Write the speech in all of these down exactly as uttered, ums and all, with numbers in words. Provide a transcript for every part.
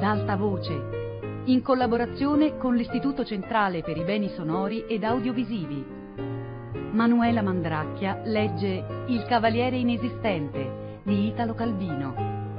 alta voce, in collaborazione con l'Istituto Centrale per i Beni Sonori ed Audiovisivi. Manuela Mandracchia legge Il Cavaliere Inesistente di Italo Calvino.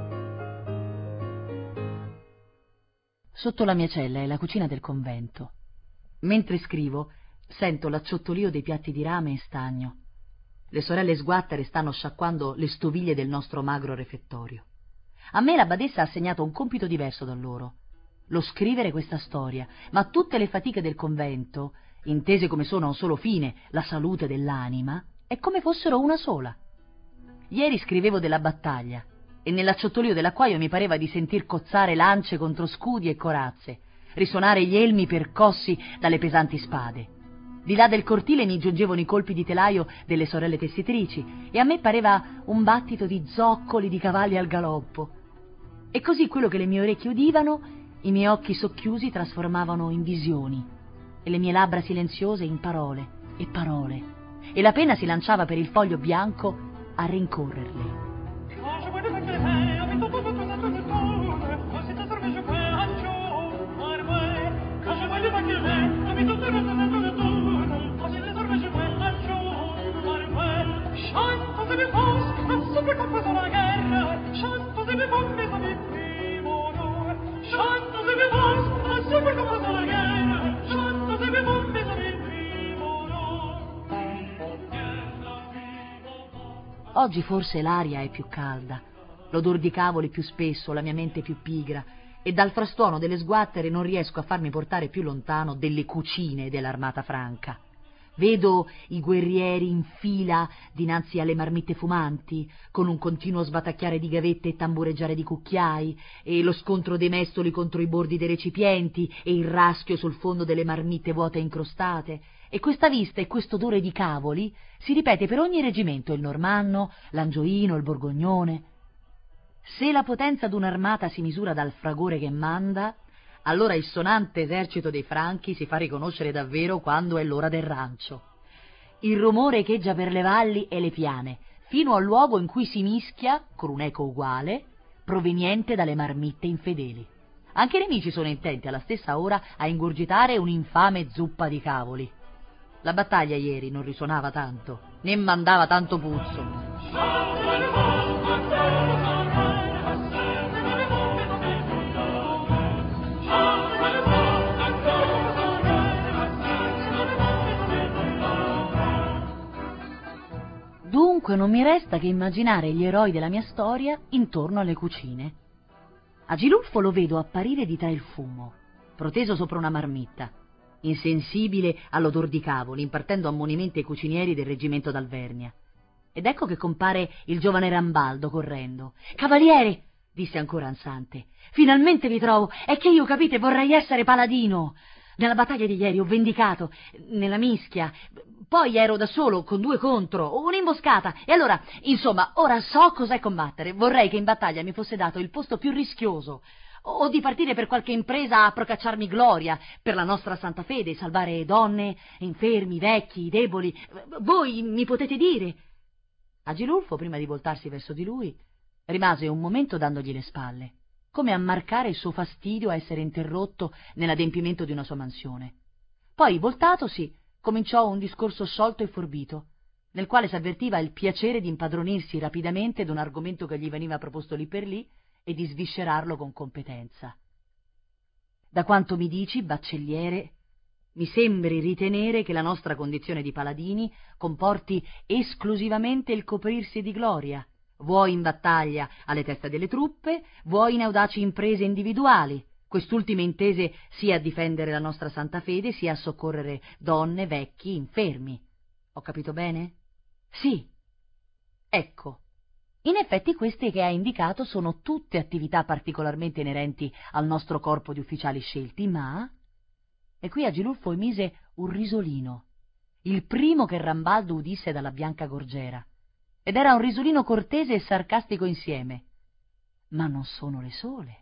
Sotto la mia cella è la cucina del convento. Mentre scrivo, sento l'acciottolio dei piatti di rame e stagno. Le sorelle sguattere stanno sciacquando le stoviglie del nostro magro refettorio. A me la badessa ha assegnato un compito diverso da loro: lo scrivere questa storia, ma tutte le fatiche del convento, intese come sono a un solo fine, la salute dell'anima, è come fossero una sola. Ieri scrivevo della battaglia e nell'acciottolio dell'acquaio mi pareva di sentir cozzare lance contro scudi e corazze, risuonare gli elmi percossi dalle pesanti spade. Di là del cortile mi giungevano i colpi di telaio delle sorelle tessitrici e a me pareva un battito di zoccoli di cavalli al galoppo. E così quello che le mie orecchie udivano, i miei occhi socchiusi trasformavano in visioni e le mie labbra silenziose in parole e parole, e la penna si lanciava per il foglio bianco a rincorrerle. Oggi forse l'aria è più calda, l'odor di cavoli più spesso, la mia mente più pigra, e dal frastuono delle sguattere non riesco a farmi portare più lontano delle cucine dell'Armata Franca. Vedo i guerrieri in fila dinanzi alle marmitte fumanti, con un continuo sbatacchiare di gavette e tambureggiare di cucchiai, e lo scontro dei mestoli contro i bordi dei recipienti, e il raschio sul fondo delle marmitte vuote e incrostate. E questa vista e questo odore di cavoli si ripete per ogni reggimento: il normanno, l'angioino, il borgognone. Se la potenza d'un'armata si misura dal fragore che manda, allora il sonante esercito dei Franchi si fa riconoscere davvero quando è l'ora del rancio. Il rumore echeggia per le valli e le piane, fino al luogo in cui si mischia, con un'eco uguale, proveniente dalle marmitte infedeli. Anche i nemici sono intenti alla stessa ora a ingurgitare un'infame zuppa di cavoli. La battaglia ieri non risuonava tanto, né mandava tanto puzzo. Dunque non mi resta che immaginare gli eroi della mia storia intorno alle cucine. Agiluffo lo vedo apparire di tra il fumo, proteso sopra una marmitta, insensibile all'odor di cavoli, impartendo ammonimenti ai cucinieri del reggimento d'Alvernia. Ed ecco che compare il giovane Rambaldo correndo. «Cavaliere!» disse ancora ansante. «Finalmente vi trovo! È che io, capite, vorrei essere paladino! Nella battaglia di ieri ho vendicato, nella mischia, poi ero da solo con due contro, un'imboscata, e allora, insomma, ora so cos'è combattere. Vorrei che in battaglia mi fosse dato il posto più rischioso, o di partire per qualche impresa a procacciarmi gloria per la nostra santa fede, salvare donne, infermi, vecchi, deboli. Voi mi potete dire?» Agilulfo, prima di voltarsi verso di lui, rimase un momento dandogli le spalle, come a marcare il suo fastidio a essere interrotto nell'adempimento di una sua mansione. Poi, voltatosi, cominciò un discorso sciolto e forbito, nel quale s'avvertiva il piacere di impadronirsi rapidamente d'un argomento che gli veniva proposto lì per lì e di sviscerarlo con competenza. «Da quanto mi dici, baccelliere, mi sembri ritenere che la nostra condizione di paladini comporti esclusivamente il coprirsi di gloria, vuoi in battaglia alle teste delle truppe, vuoi in audaci imprese individuali, quest'ultime intese sia a difendere la nostra santa fede, sia a soccorrere donne, vecchi, infermi. Ho capito bene?» «Sì. Ecco, in effetti queste che hai indicato sono tutte attività particolarmente inerenti al nostro corpo di ufficiali scelti, ma...» E qui Agilulfo emise un risolino, il primo che Rambaldo udisse dalla bianca gorgiera, ed era un risolino cortese e sarcastico insieme. «Ma non sono le sole.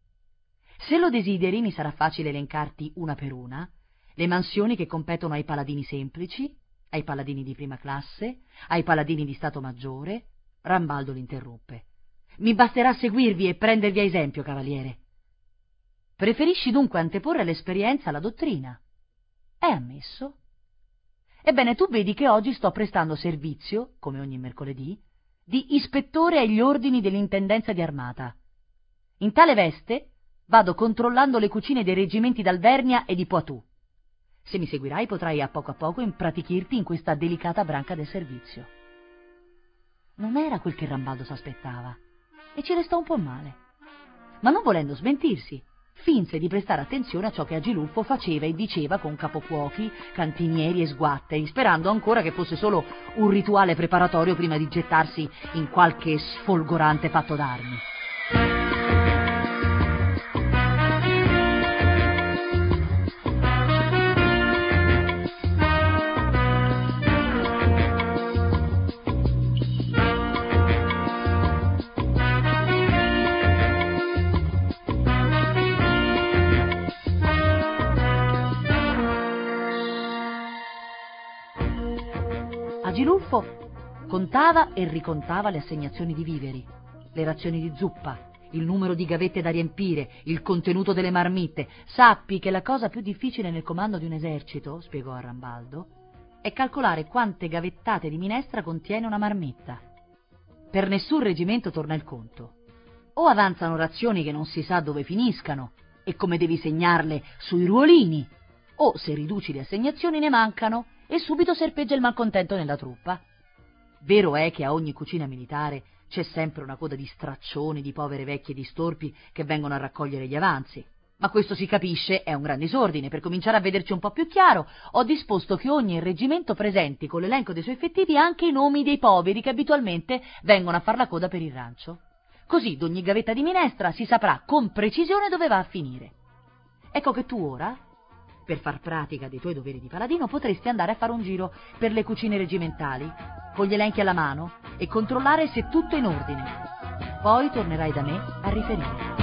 Se lo desideri mi sarà facile elencarti una per una le mansioni che competono ai paladini semplici, ai paladini di prima classe, ai paladini di Stato Maggiore». Rambaldo l'interruppe. «Mi basterà seguirvi e prendervi a esempio, cavaliere. Preferisci dunque anteporre l'esperienza alla dottrina. È ammesso. Ebbene, tu vedi che oggi sto prestando servizio, come ogni mercoledì, di ispettore agli ordini dell'intendenza di armata. In tale veste vado controllando le cucine dei reggimenti d'Alvernia e di Poitou. Se mi seguirai potrai a poco a poco impratichirti in questa delicata branca del servizio. Non era quel che Rambaldo s'aspettava, e ci restò un po' male. Ma non volendo smentirsi, finse di prestare attenzione a ciò che Agilulfo faceva e diceva con capocuochi, cantinieri e sguatteri, sperando ancora che fosse solo un rituale preparatorio prima di gettarsi in qualche sfolgorante patto d'armi. Agilulfo contava e ricontava le assegnazioni di viveri, le razioni di zuppa, il numero di gavette da riempire, il contenuto delle marmitte. Sappi che la cosa più difficile nel comando di un esercito, spiegò a Rambaldo, è calcolare quante gavettate di minestra contiene una marmitta. Per nessun reggimento torna il conto. O avanzano razioni che non si sa dove finiscano e come devi segnarle sui ruolini, o se riduci le assegnazioni ne mancano e subito serpeggia il malcontento nella truppa. Vero è che a ogni cucina militare c'è sempre una coda di straccioni, di povere vecchie di storpi che vengono a raccogliere gli avanzi. Ma questo si capisce, è un gran disordine. Per cominciare a vederci un po' più chiaro, ho disposto che ogni reggimento presenti con l'elenco dei suoi effettivi anche i nomi dei poveri che abitualmente vengono a far la coda per il rancio. Così d'ogni gavetta di minestra si saprà con precisione dove va a finire. Ecco che tu ora, per far pratica dei tuoi doveri di paladino, potresti andare a fare un giro per le cucine reggimentali, con gli elenchi alla mano, e controllare se tutto è in ordine. Poi tornerai da me a riferire.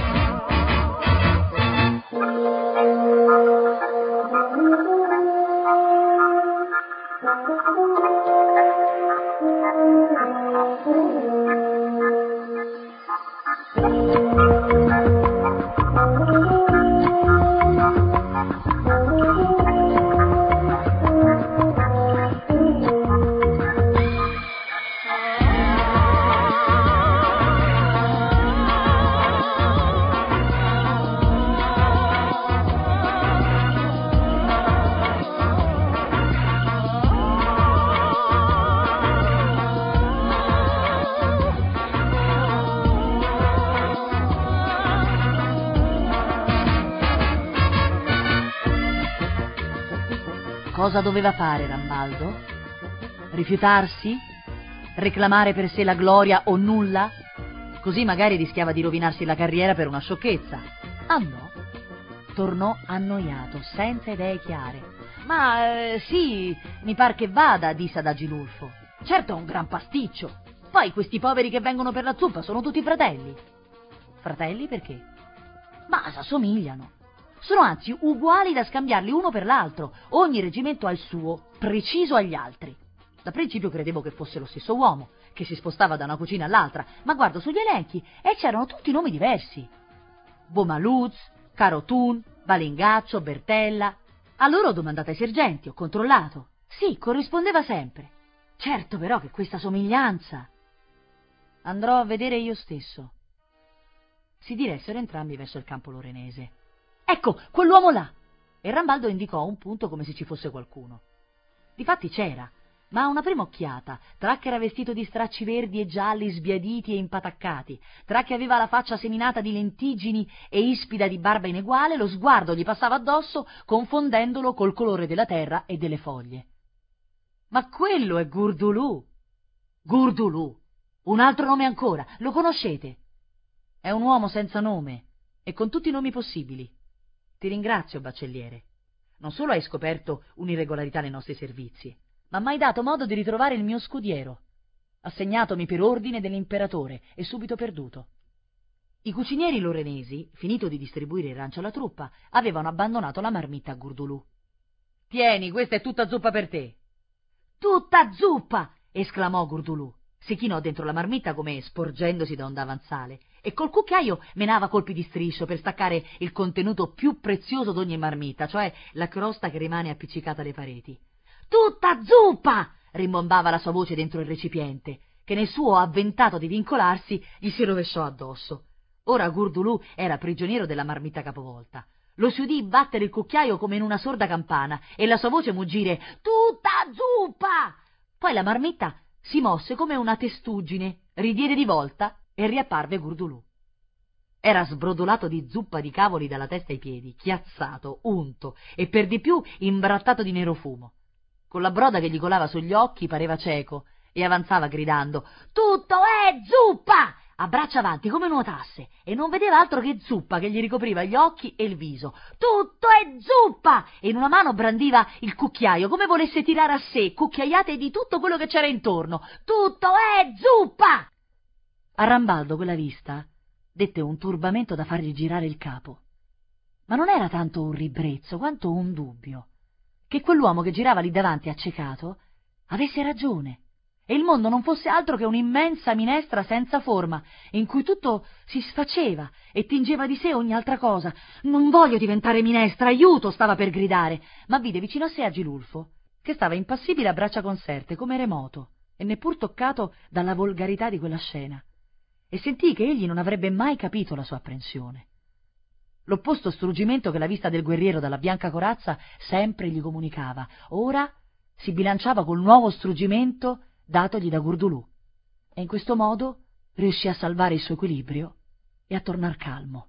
Cosa doveva fare Rambaldo? Rifiutarsi? Reclamare per sé la gloria o nulla? Così magari rischiava di rovinarsi la carriera per una sciocchezza. Ah no, tornò annoiato, senza idee chiare. Ma eh, sì, mi par che vada, disse ad Agilulfo. Certo è un gran pasticcio. Poi questi poveri che vengono per la zuppa sono tutti fratelli. Fratelli perché? Ma s'assomigliano. Sono anzi uguali da scambiarli uno per l'altro. Ogni reggimento ha il suo, preciso agli altri. Da principio credevo che fosse lo stesso uomo, che si spostava da una cucina all'altra, ma guardo sugli elenchi e c'erano tutti nomi diversi. Bomaluz, Carotun, Balingaccio, Bertella. Allora ho domandato ai sergenti, ho controllato. Sì, corrispondeva sempre. Certo però che questa somiglianza... Andrò a vedere io stesso. Si diressero entrambi verso il campo lorenese. Ecco, quell'uomo là! E Rambaldo indicò un punto come se ci fosse qualcuno. Difatti c'era, ma a una prima occhiata, tra che era vestito di stracci verdi e gialli sbiaditi e impataccati, tra che aveva la faccia seminata di lentiggini e ispida di barba ineguale, lo sguardo gli passava addosso confondendolo col colore della terra e delle foglie. Ma quello è Gurdulù! Gurdulù! Un altro nome ancora, lo conoscete? È un uomo senza nome e con tutti i nomi possibili. Ti ringrazio, baccelliere. Non solo hai scoperto un'irregolarità nei nostri servizi, ma m'hai dato modo di ritrovare il mio scudiero, assegnatomi per ordine dell'imperatore e subito perduto. I cucinieri lorenesi, finito di distribuire il rancio alla truppa, avevano abbandonato la marmitta a Gurdulù. «Tieni, questa è tutta zuppa per te!» «Tutta zuppa!» esclamò Gurdulù. Si chinò dentro la marmitta come sporgendosi da un davanzale e col cucchiaio menava colpi di striscio per staccare il contenuto più prezioso d'ogni marmita, cioè la crosta che rimane appiccicata alle pareti. «Tutta zuppa!» rimbombava la sua voce dentro il recipiente, che nel suo avventato di vincolarsi gli si rovesciò addosso. Ora Gurdulù era prigioniero della marmita capovolta. Lo si udì battere il cucchiaio come in una sorda campana e la sua voce muggire «Tutta zuppa!». Poi la marmitta si mosse come una testuggine, ridiede di volta e riapparve Gurdulù. Era sbrodolato di zuppa di cavoli dalla testa ai piedi, chiazzato, unto e per di più imbrattato di nero fumo. Con la broda che gli colava sugli occhi pareva cieco e avanzava gridando «Tutto è zuppa!» a braccia avanti come nuotasse, e non vedeva altro che zuppa che gli ricopriva gli occhi e il viso. «Tutto è zuppa!» e in una mano brandiva il cucchiaio come volesse tirare a sé cucchiaiate di tutto quello che c'era intorno. «Tutto è zuppa!» A Rambaldo quella vista dette un turbamento da fargli girare il capo. Ma non era tanto un ribrezzo quanto un dubbio, che quell'uomo che girava lì davanti accecato avesse ragione, e il mondo non fosse altro che un'immensa minestra senza forma, in cui tutto si sfaceva e tingeva di sé ogni altra cosa. «Non voglio diventare minestra, aiuto!» stava per gridare, ma vide vicino a sé Agilulfo, che stava impassibile a braccia conserte, come remoto, e neppur toccato dalla volgarità di quella scena, e sentì che egli non avrebbe mai capito la sua apprensione. L'opposto struggimento che la vista del guerriero dalla bianca corazza sempre gli comunicava, ora si bilanciava col nuovo struggimento datogli da Gurdulù, e in questo modo riuscì a salvare il suo equilibrio e a tornar calmo.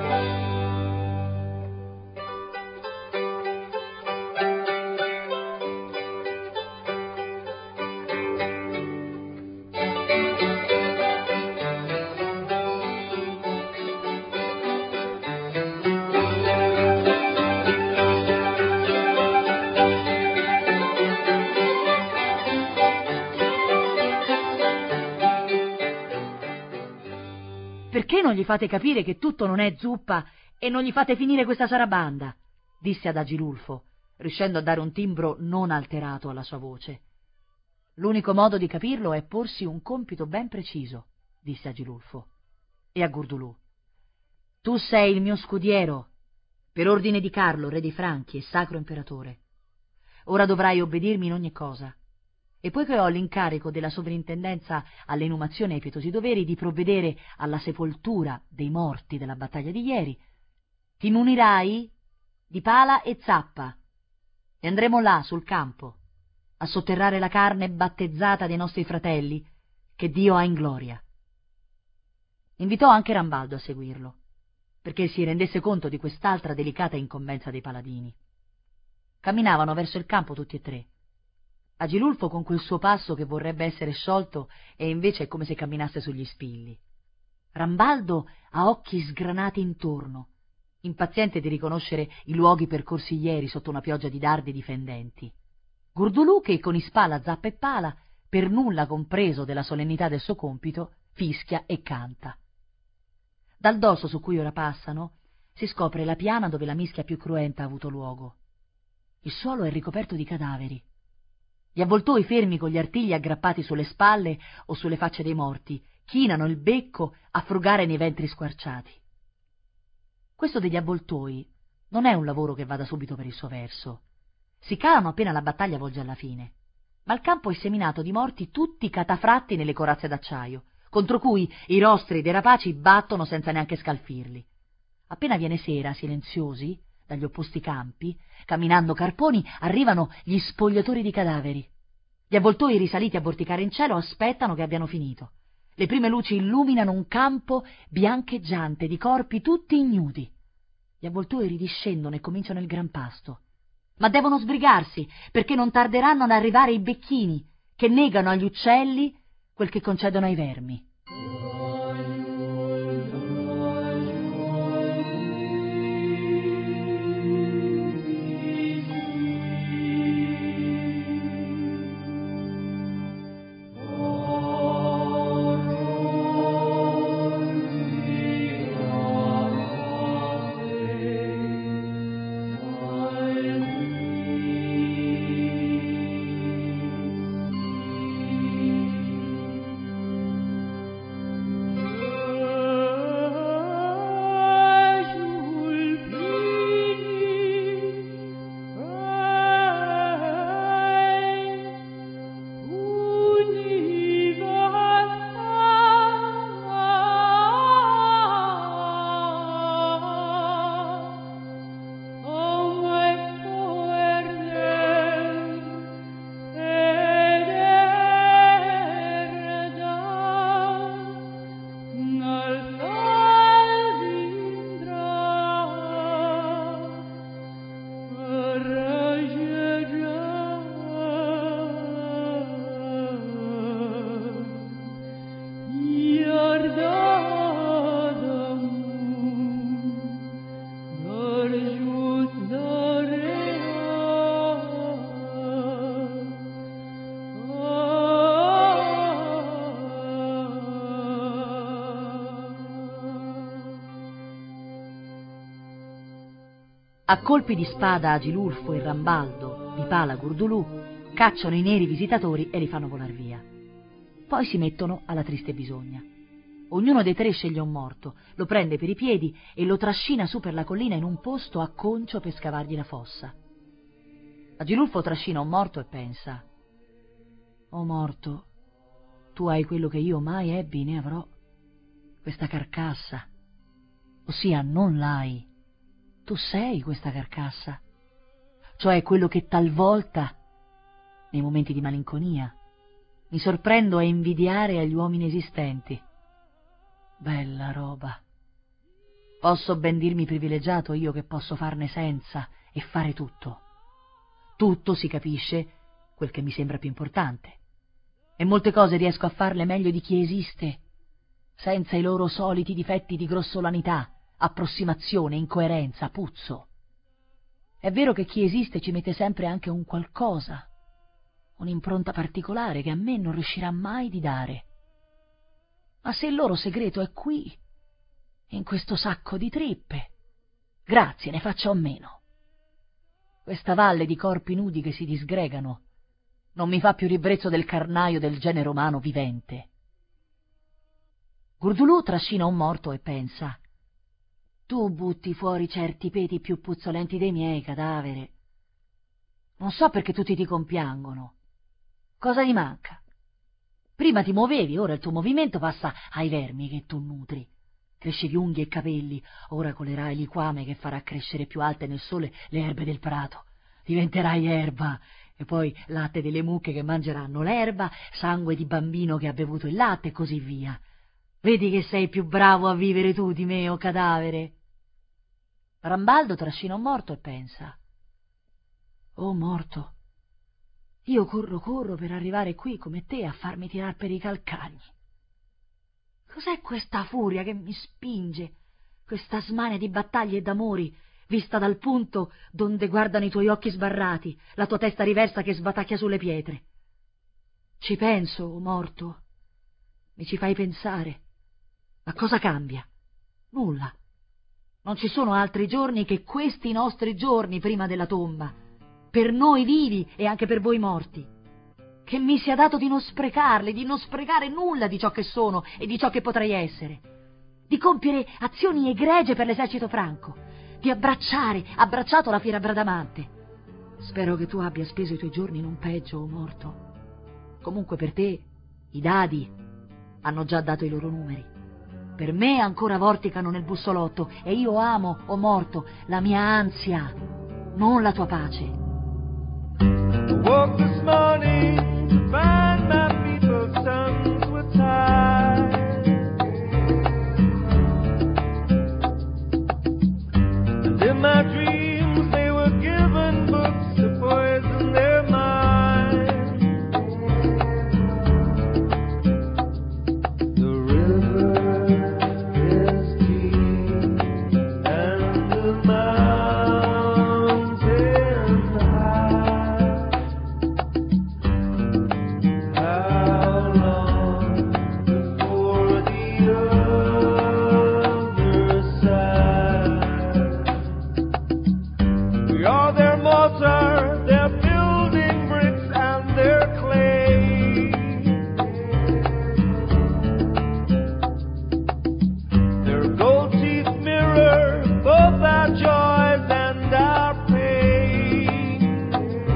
«Perché non gli fate capire che tutto non è zuppa e non gli fate finire questa sarabanda?» disse ad Agilulfo, riuscendo a dare un timbro non alterato alla sua voce. «L'unico modo di capirlo è porsi un compito ben preciso», disse Agilulfo. E a Gurdulù: «Tu sei il mio scudiero, per ordine di Carlo, re dei Franchi e sacro imperatore. Ora dovrai obbedirmi in ogni cosa, e poiché ho l'incarico della sovrintendenza all'inumazione e ai pietosi doveri di provvedere alla sepoltura dei morti della battaglia di ieri, ti munirai di pala e zappa e andremo là sul campo a sotterrare la carne battezzata dei nostri fratelli che Dio ha in gloria». Invitò anche Rambaldo a seguirlo, perché si rendesse conto di quest'altra delicata incombenza dei paladini. Camminavano verso il campo tutti e tre. Agilulfo con quel suo passo che vorrebbe essere sciolto e invece è come se camminasse sugli spilli. Rambaldo a occhi sgranati intorno, impaziente di riconoscere i luoghi percorsi ieri sotto una pioggia di dardi difendenti. Gurdulù che con ispalla, zappa e pala, per nulla compreso della solennità del suo compito, fischia e canta. Dal dosso su cui ora passano si scopre la piana dove la mischia più cruenta ha avuto luogo. Il suolo è ricoperto di cadaveri. Gli avvoltoi fermi con gli artigli aggrappati sulle spalle o sulle facce dei morti chinano il becco a frugare nei ventri squarciati. Questo degli avvoltoi non è un lavoro che vada subito per il suo verso. Si calano appena la battaglia volge alla fine, ma il campo è seminato di morti tutti catafratti nelle corazze d'acciaio, contro cui i rostri dei rapaci battono senza neanche scalfirli. Appena viene sera, silenziosi, dagli opposti campi, camminando carponi, arrivano gli spogliatori di cadaveri. Gli avvoltoi risaliti a vorticare in cielo aspettano che abbiano finito. Le prime luci illuminano un campo biancheggiante di corpi tutti ignudi. Gli avvoltoi ridiscendono e cominciano il gran pasto. Ma devono sbrigarsi, perché non tarderanno ad arrivare i becchini, che negano agli uccelli quel che concedono ai vermi. A colpi di spada Agilulfo e Rambaldo, di pala Gurdulù, cacciano i neri visitatori e li fanno volar via. Poi si mettono alla triste bisogna. Ognuno dei tre sceglie un morto, lo prende per i piedi e lo trascina su per la collina in un posto a concio per scavargli la fossa. Agilulfo trascina un morto e pensa: «O morto, tu hai quello che io mai ebbi né avrò, questa carcassa, ossia non l'hai, tu sei questa carcassa, cioè quello che talvolta, nei momenti di malinconia, mi sorprendo a invidiare agli uomini esistenti. Bella roba. Posso ben dirmi privilegiato io che posso farne senza e fare tutto. Tutto, si capisce, quel che mi sembra più importante. E molte cose riesco a farle meglio di chi esiste, senza i loro soliti difetti di grossolanità, approssimazione, incoerenza, puzzo. È vero che chi esiste ci mette sempre anche un qualcosa, un'impronta particolare che a me non riuscirà mai di dare. Ma se il loro segreto è qui, in questo sacco di trippe, grazie, ne faccio a meno. Questa valle di corpi nudi che si disgregano non mi fa più ribrezzo del carnaio del genere umano vivente». Gurdulù trascina un morto e pensa: «Tu butti fuori certi peti più puzzolenti dei miei, cadavere. Non so perché tutti ti compiangono. Cosa ti manca? Prima ti muovevi, ora il tuo movimento passa ai vermi che tu nutri. Crescevi unghie e capelli, ora colerai liquame che farà crescere più alte nel sole le erbe del prato. Diventerai erba, e poi latte delle mucche che mangeranno l'erba, sangue di bambino che ha bevuto il latte e così via. Vedi che sei più bravo a vivere tu di me, o cadavere?» Rambaldo trascina un morto e pensa: «Oh morto, io corro corro per arrivare qui come te a farmi tirar per i calcagni. Cos'è questa furia che mi spinge, questa smania di battaglie e d'amori, vista dal punto donde guardano i tuoi occhi sbarrati, la tua testa riversa che sbatacchia sulle pietre? Ci penso, o morto, mi ci fai pensare. Ma cosa cambia? Nulla. Non ci sono altri giorni che questi nostri giorni prima della tomba, per noi vivi e anche per voi morti. Che mi sia dato di non sprecarli, di non sprecare nulla di ciò che sono e di ciò che potrei essere, di compiere azioni egregie per l'esercito franco, di abbracciare, abbracciato la fiera Bradamante. Spero che tu abbia speso i tuoi giorni in un peggio, o morto. Comunque per te i dadi hanno già dato i loro numeri. Per me ancora vorticano nel bussolotto e io amo, o morto, la mia ansia, non la tua pace». I woke this morning to find my people's sons were tied, and in my dreams they were given books to poison their minds. The river is deep and the mountain high. How long before the other side? We are their mortar, their building bricks, and their clay. Their gold teeth mirror both our joys and our pain.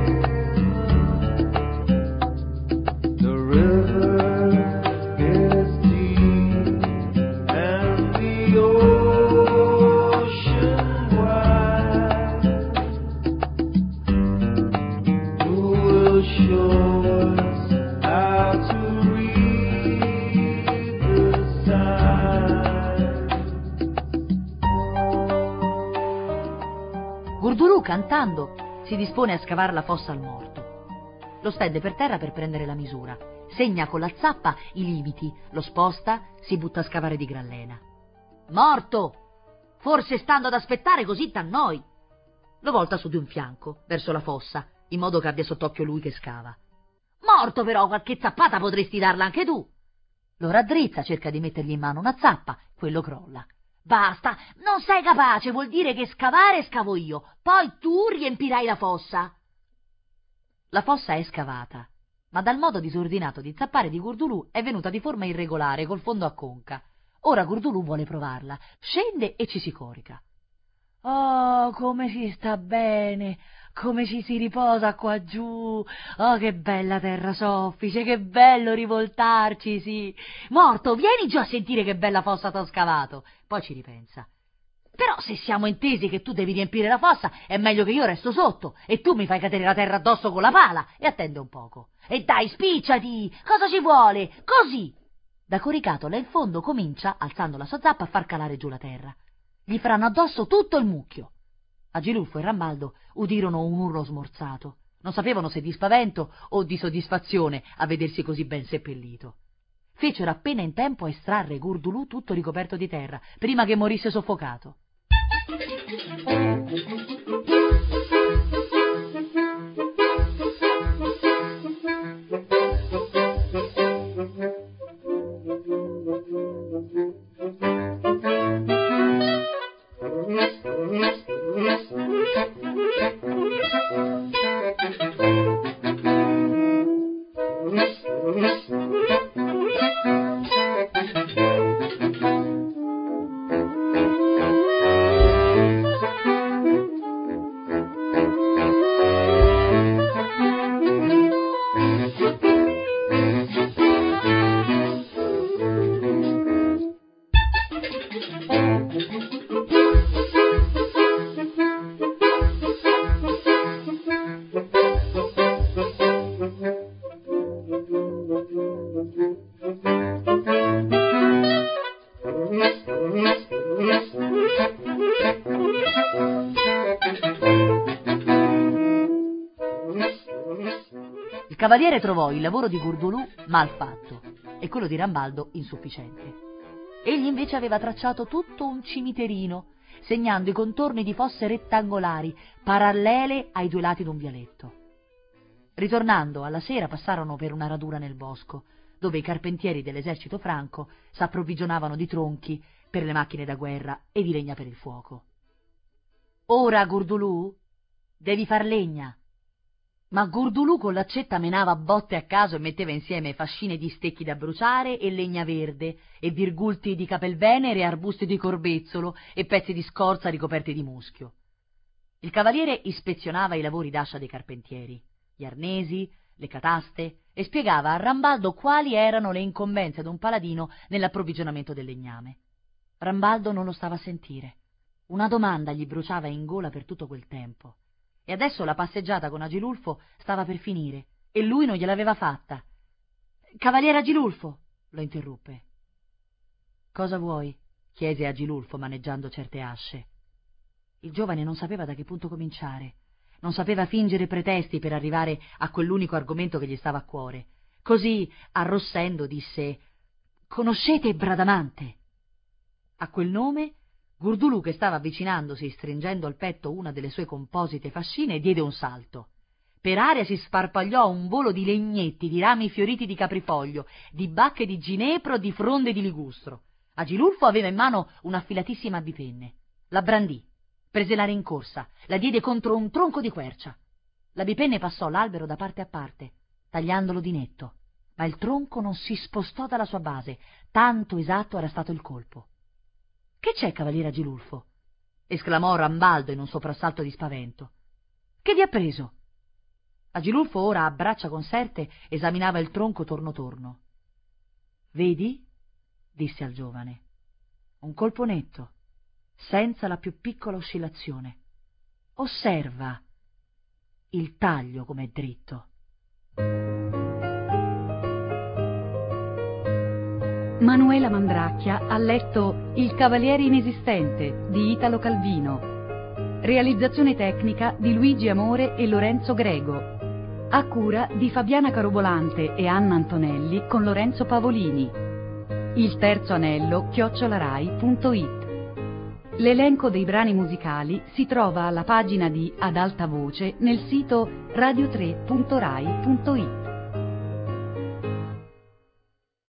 The river is deep and the ocean wide. Who will show us how to read the signs? Gurdulù, cantando, si dispone a scavare la fossa al morto. Lo stende per terra per prendere la misura, segna con la zappa i limiti, lo sposta, si butta a scavare di gran lena. «Morto! Forse stando ad aspettare così t'annoi!» Lo volta su di un fianco, verso la fossa, in modo che abbia sott'occhio lui che scava. «Morto però, qualche zappata potresti darla anche tu!» Lo raddrizza, cerca di mettergli in mano una zappa, quello crolla. Basta, non sei capace, vuol dire che scavare scavo io, poi tu riempirai la fossa. La fossa è scavata, ma dal modo disordinato di zappare di Gurdulù è venuta di forma irregolare, col fondo a conca. Ora Gurdulù vuole provarla, scende e ci si corica. Oh, come si sta bene, come ci si riposa qua giù. Oh, che bella terra soffice, che bello rivoltarci, sì. Morto, vieni giù a sentire che bella fossa t'ho scavato. Poi ci ripensa. Però se siamo intesi che tu devi riempire la fossa, è meglio che io resto sotto e tu mi fai cadere la terra addosso con la pala. E attende un poco. E dai, spicciati, cosa ci vuole? Così. Da coricato là in fondo comincia, alzando la sua zappa, a far calare giù la terra. Gli faranno addosso tutto il mucchio. Agilulfo e Rambaldo udirono un urlo smorzato. Non sapevano se di spavento o di soddisfazione a vedersi così ben seppellito. Fecero appena in tempo a estrarre Gurdulù tutto ricoperto di terra, prima che morisse soffocato. Il cavaliere trovò il lavoro di Gurdulù mal fatto e quello di Rambaldo insufficiente. Egli invece aveva tracciato tutto un cimiterino, segnando i contorni di fosse rettangolari, parallele ai due lati d'un vialetto. Ritornando, alla sera passarono per una radura nel bosco, dove i carpentieri dell'esercito franco s'approvvigionavano di tronchi per le macchine da guerra e di legna per il fuoco. «Ora, Gurdulù, devi far legna». Ma Gurdulù con l'accetta menava botte a caso e metteva insieme fascine di stecchi da bruciare e legna verde, e virgulti di capelvenere e arbusti di corbezzolo e pezzi di scorza ricoperti di muschio. Il cavaliere ispezionava i lavori d'ascia dei carpentieri, gli arnesi, le cataste, e spiegava a Rambaldo quali erano le incombenze d'un paladino nell'approvvigionamento del legname. Rambaldo non lo stava a sentire. Una domanda gli bruciava in gola per tutto quel tempo. E adesso la passeggiata con Agilulfo stava per finire, e lui non gliel'aveva fatta. «Cavaliere Agilulfo!» lo interruppe. «Cosa vuoi?» chiese Agilulfo, maneggiando certe asce. Il giovane non sapeva da che punto cominciare, non sapeva fingere pretesti per arrivare a quell'unico argomento che gli stava a cuore. Così, arrossendo, disse: «Conoscete Bradamante?» A quel nome Gurdulù, che stava avvicinandosi stringendo al petto una delle sue composite fascine, diede un salto. Per aria si sparpagliò un volo di legnetti, di rami fioriti di caprifoglio, di bacche di ginepro, di fronde di ligustro. Agilulfo aveva in mano un'affilatissima bipenne. La brandì, prese la rincorsa, la diede contro un tronco di quercia. La bipenne passò l'albero da parte a parte, tagliandolo di netto, ma il tronco non si spostò dalla sua base, tanto esatto era stato il colpo. «Che c'è, cavaliere Agilulfo?» esclamò Rambaldo in un soprassalto di spavento. «Che vi ha preso?» Agilulfo ora, a braccia conserte, esaminava il tronco torno torno. «Vedi?» disse al giovane. «Un colpo netto, senza la più piccola oscillazione. Osserva il taglio com'è dritto». Manuela Mandracchia ha letto Il cavaliere inesistente di Italo Calvino. Realizzazione tecnica di Luigi Amore e Lorenzo Grego. A cura di Fabiana Carobolante e Anna Antonelli con Lorenzo Pavolini. Il terzo anello chiocciolarai punto it. L'elenco dei brani musicali si trova alla pagina di Ad alta voce nel sito radio tre punto rai punto it.